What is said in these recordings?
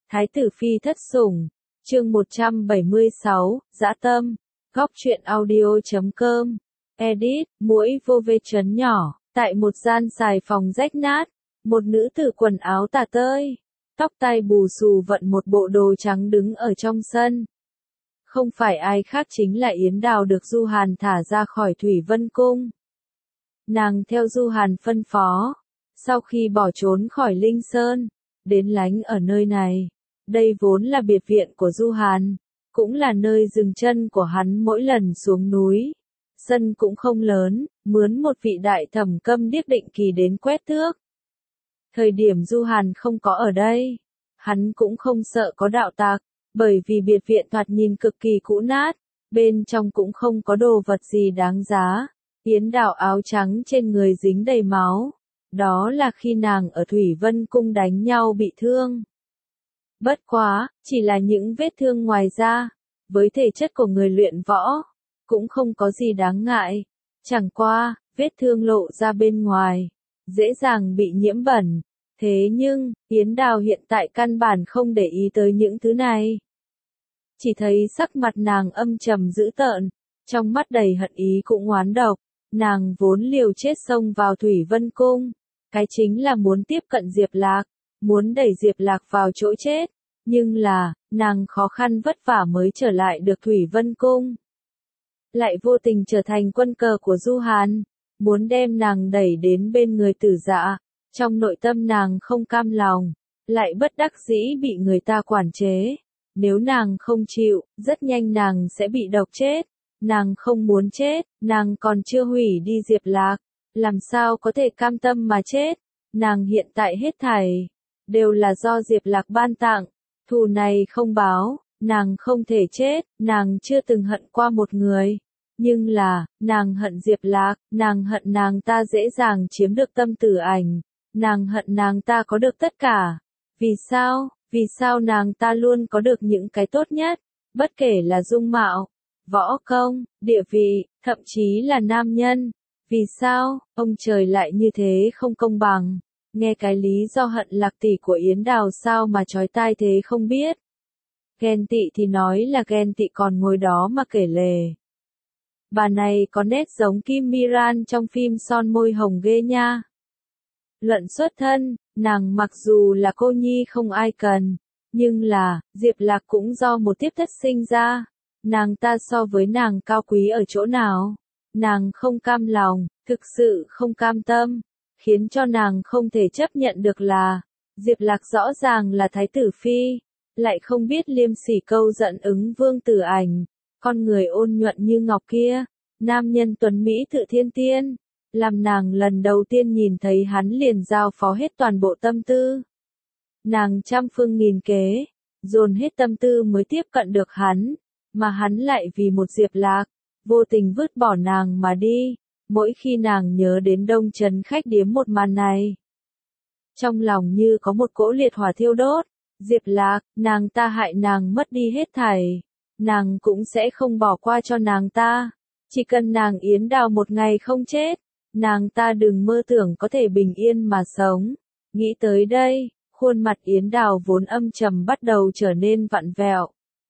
Thái tử phi thất sủng, chương 176, dã tâm, góc truyện audio.com, edit, muỗi vô vê chấm nhỏ, tại một gian xài phòng rách nát, một nữ tử quần áo tả tơi, tóc tai bù xù vận một bộ đồ trắng đứng ở trong sân. Không phải ai khác chính là Yến Đào được Du Hàn thả ra khỏi Thủy Vân Cung. Nàng theo Du Hàn phân phó, sau khi bỏ trốn khỏi Linh Sơn, đến lánh ở nơi này. Đây vốn là biệt viện của Du Hàn, cũng là nơi dừng chân của hắn mỗi lần xuống núi. Sân cũng không lớn, mướn một vị đại thẩm câm điếc định kỳ đến quét tước. Thời điểm Du Hàn không có ở đây, hắn cũng không sợ có đạo tặc, bởi vì biệt viện thoạt nhìn cực kỳ cũ nát, bên trong cũng không có đồ vật gì đáng giá. Yến Đào áo trắng trên người dính đầy máu, đó là khi nàng ở Thủy Vân Cung đánh nhau bị thương. Bất quá, chỉ là những vết thương ngoài da, với thể chất của người luyện võ, cũng không có gì đáng ngại. Chẳng qua, vết thương lộ ra bên ngoài, dễ dàng bị nhiễm bẩn. Thế nhưng, Yến Đào hiện tại căn bản không để ý tới những thứ này. Chỉ thấy sắc mặt nàng âm trầm dữ tợn, trong mắt đầy hận ý cũng oán độc. Nàng vốn liều chết xông vào Thủy Vân Cung, cái chính là muốn tiếp cận Diệp Lạc, muốn đẩy Diệp Lạc vào chỗ chết, nhưng là, nàng khó khăn vất vả mới trở lại được Thủy Vân Cung. Lại vô tình trở thành quân cờ của Du Hàn, muốn đem nàng đẩy đến bên người Tử Dạ, trong nội tâm nàng không cam lòng, lại bất đắc dĩ bị người ta quản chế. Nếu nàng không chịu, rất nhanh nàng sẽ bị độc chết. Nàng không muốn chết, nàng còn chưa hủy đi Diệp Lạc, làm sao có thể cam tâm mà chết. Nàng hiện tại hết thảy đều là do Diệp Lạc ban tặng, thù này không báo, nàng không thể chết. Nàng chưa từng hận qua một người, nhưng là, nàng hận Diệp Lạc, nàng hận nàng ta dễ dàng chiếm được tâm tử ảnh, nàng hận nàng ta có được tất cả. Vì sao? Vì sao nàng ta luôn có được những cái tốt nhất, bất kể là dung mạo, võ công, địa vị, thậm chí là nam nhân. Vì sao, ông trời lại như thế không công bằng? Nghe cái lý do hận Lạc tỷ của Yến Đào sao mà chói tai thế không biết. Ghen tị thì nói là ghen tị, còn ngồi đó mà kể lể. Bà này có nét giống Kim Miran trong phim Son môi hồng ghê nha. Luận xuất thân, nàng mặc dù là cô nhi không ai cần, nhưng là, Diệp Lạc cũng do một tiếp thất sinh ra. Nàng ta so với nàng cao quý ở chỗ nào? Nàng không cam lòng, thực sự không cam tâm, khiến cho nàng không thể chấp nhận được là, Diệp Lạc rõ ràng là thái tử phi, lại không biết liêm sỉ câu giận ứng vương tử ảnh, con người ôn nhuận như ngọc kia, nam nhân tuấn mỹ tự thiên tiên, làm nàng lần đầu tiên nhìn thấy hắn liền giao phó hết toàn bộ tâm tư. Nàng trăm phương nghìn kế, dồn hết tâm tư mới tiếp cận được hắn, mà hắn lại vì một Diệp Lạc, vô tình vứt bỏ nàng mà đi. Mỗi khi nàng nhớ đến Đông Trấn khách điếm một màn này, trong lòng như có một cỗ liệt hỏa thiêu đốt. Diệp Lạc, nàng ta hại nàng mất đi hết thảy, nàng cũng sẽ không bỏ qua cho nàng ta. Chỉ cần nàng Yến Đào một ngày không chết, nàng ta đừng mơ tưởng có thể bình yên mà sống. Nghĩ tới đây, khuôn mặt Yến Đào vốn âm trầm bắt đầu trở nên vặn vẹo,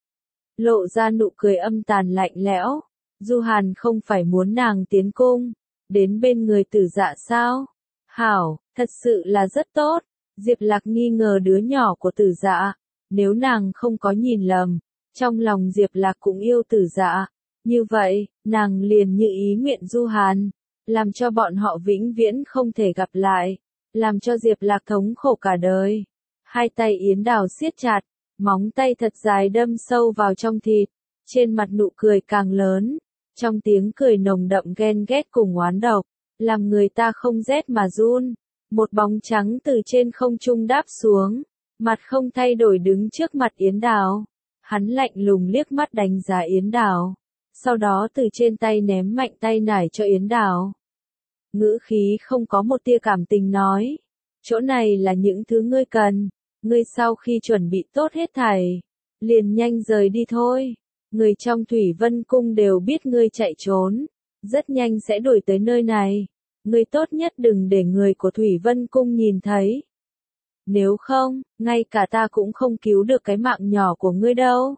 lộ ra nụ cười âm tàn lạnh lẽo. Du Hàn không phải muốn nàng tiến cung, đến bên người Tử Dạ sao? Hảo, thật sự là rất tốt. Diệp Lạc nghi ngờ đứa nhỏ của Tử Dạ, nếu nàng không có nhìn lầm, trong lòng Diệp Lạc cũng yêu Tử Dạ. Như vậy, nàng liền như ý nguyện Du Hàn, làm cho bọn họ vĩnh viễn không thể gặp lại, làm cho Diệp Lạc thống khổ cả đời. Hai tay Yến Đào siết chặt, móng tay thật dài đâm sâu vào trong thịt, trên mặt nụ cười càng lớn, trong tiếng cười nồng đậm ghen ghét cùng oán độc, làm người ta không rét mà run. Một bóng trắng từ trên không trung đáp xuống, mặt không thay đổi đứng trước mặt Yến Đào. Hắn lạnh lùng liếc mắt đánh giá Yến Đào, sau đó từ trên tay ném mạnh tay nải cho Yến Đào. Ngữ khí không có một tia cảm tình nói, chỗ này là những thứ ngươi cần, ngươi sau khi chuẩn bị tốt hết thảy, liền nhanh rời đi thôi. Người trong Thủy Vân Cung đều biết ngươi chạy trốn, rất nhanh sẽ đuổi tới nơi này. Ngươi tốt nhất đừng để người của Thủy Vân Cung nhìn thấy. nếu không, ngay cả ta cũng không cứu được cái mạng nhỏ của ngươi đâu.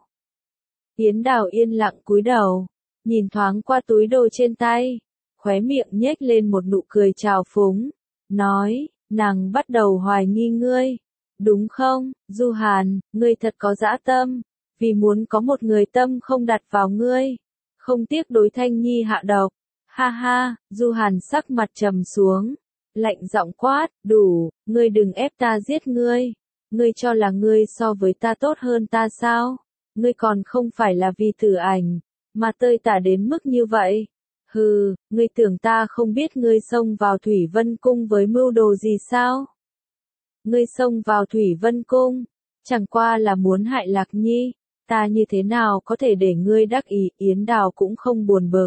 Yến Đào yên lặng cúi đầu, nhìn thoáng qua túi đồ trên tay, khóe miệng nhếch lên một nụ cười trào phúng, nói, nàng bắt đầu hoài nghi ngươi, đúng không, Du Hàn, ngươi thật có dã tâm, vì muốn có một người tâm không đặt vào ngươi, không tiếc đối Thanh Nhi hạ độc. Ha ha, Du Hàn sắc mặt trầm xuống, lạnh giọng quát, đủ, ngươi đừng ép ta giết ngươi, ngươi cho là ngươi so với ta tốt hơn ta sao, ngươi còn không phải là vì Tử Ảnh, mà tơi tả đến mức như vậy. Hừ, ngươi tưởng ta không biết ngươi xông vào Thủy Vân Cung với mưu đồ gì sao? Ngươi xông vào Thủy Vân Cung, chẳng qua là muốn hại Lạc Nhi, ta như thế nào có thể để ngươi đắc ý, Yến Đào cũng không buồn bực.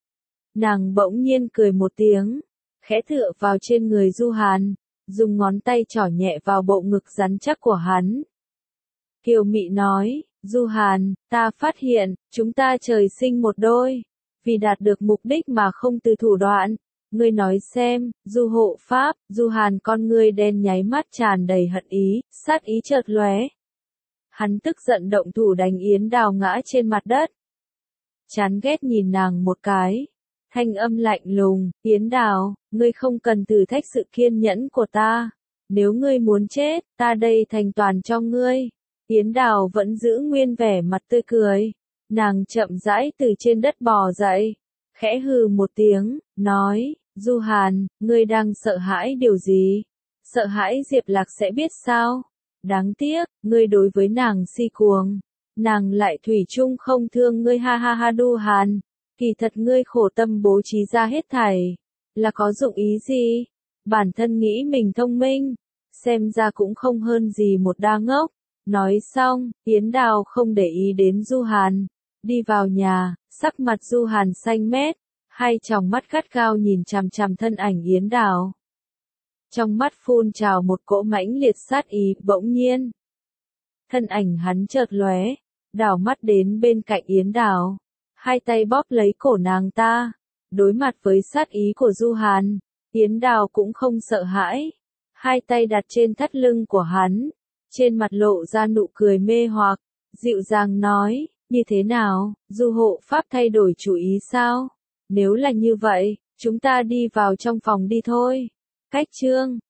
Nàng bỗng nhiên cười một tiếng, khẽ tựa vào trên người Du Hàn, dùng ngón tay trỏ nhẹ vào bộ ngực rắn chắc của hắn. Kiều Mị nói, Du Hàn, ta phát hiện, chúng ta trời sinh một đôi, vì đạt được mục đích mà không từ thủ đoạn. Ngươi nói xem, Du hộ pháp, Du Hàn con ngươi đen nháy mắt tràn đầy hận ý, sát ý chợt lóe. Hắn tức giận động thủ đánh Yến Đào ngã trên mặt đất. Chán ghét nhìn nàng một cái. Thanh âm lạnh lùng, Yến Đào, ngươi không cần thử thách sự kiên nhẫn của ta. Nếu ngươi muốn chết, ta đây thành toàn cho ngươi. Yến Đào vẫn giữ nguyên vẻ mặt tươi cười. Nàng chậm rãi từ trên đất bò dậy. Khẽ hừ một tiếng, nói, Du Hàn, ngươi đang sợ hãi điều gì? Sợ hãi Diệp Lạc sẽ biết sao? Đáng tiếc, ngươi đối với nàng si cuồng. Nàng lại thủy chung không thương ngươi, ha ha ha. Du Hàn, kỳ thật ngươi khổ tâm bố trí ra hết thảy, là có dụng ý gì? Bản thân nghĩ mình thông minh, xem ra cũng không hơn gì một đa ngốc. Nói xong, Yến Đào không để ý đến Du Hàn, đi vào nhà, sắc mặt Du Hàn xanh mét, hai tròng mắt gắt gao nhìn chằm chằm thân ảnh Yến Đào. Trong mắt phun trào một cỗ mãnh liệt sát ý, bỗng nhiên. Thân ảnh hắn chợt lóe, đảo mắt đến bên cạnh Yến Đào, hai tay bóp lấy cổ nàng ta. Đối mặt với sát ý của Du Hàn, Yến Đào cũng không sợ hãi, hai tay đặt trên thắt lưng của hắn, trên mặt lộ ra nụ cười mê hoặc, dịu dàng nói, như thế nào, Du hộ pháp thay đổi chủ ý sao? Nếu là như vậy, chúng ta đi vào trong phòng đi thôi. Cách chương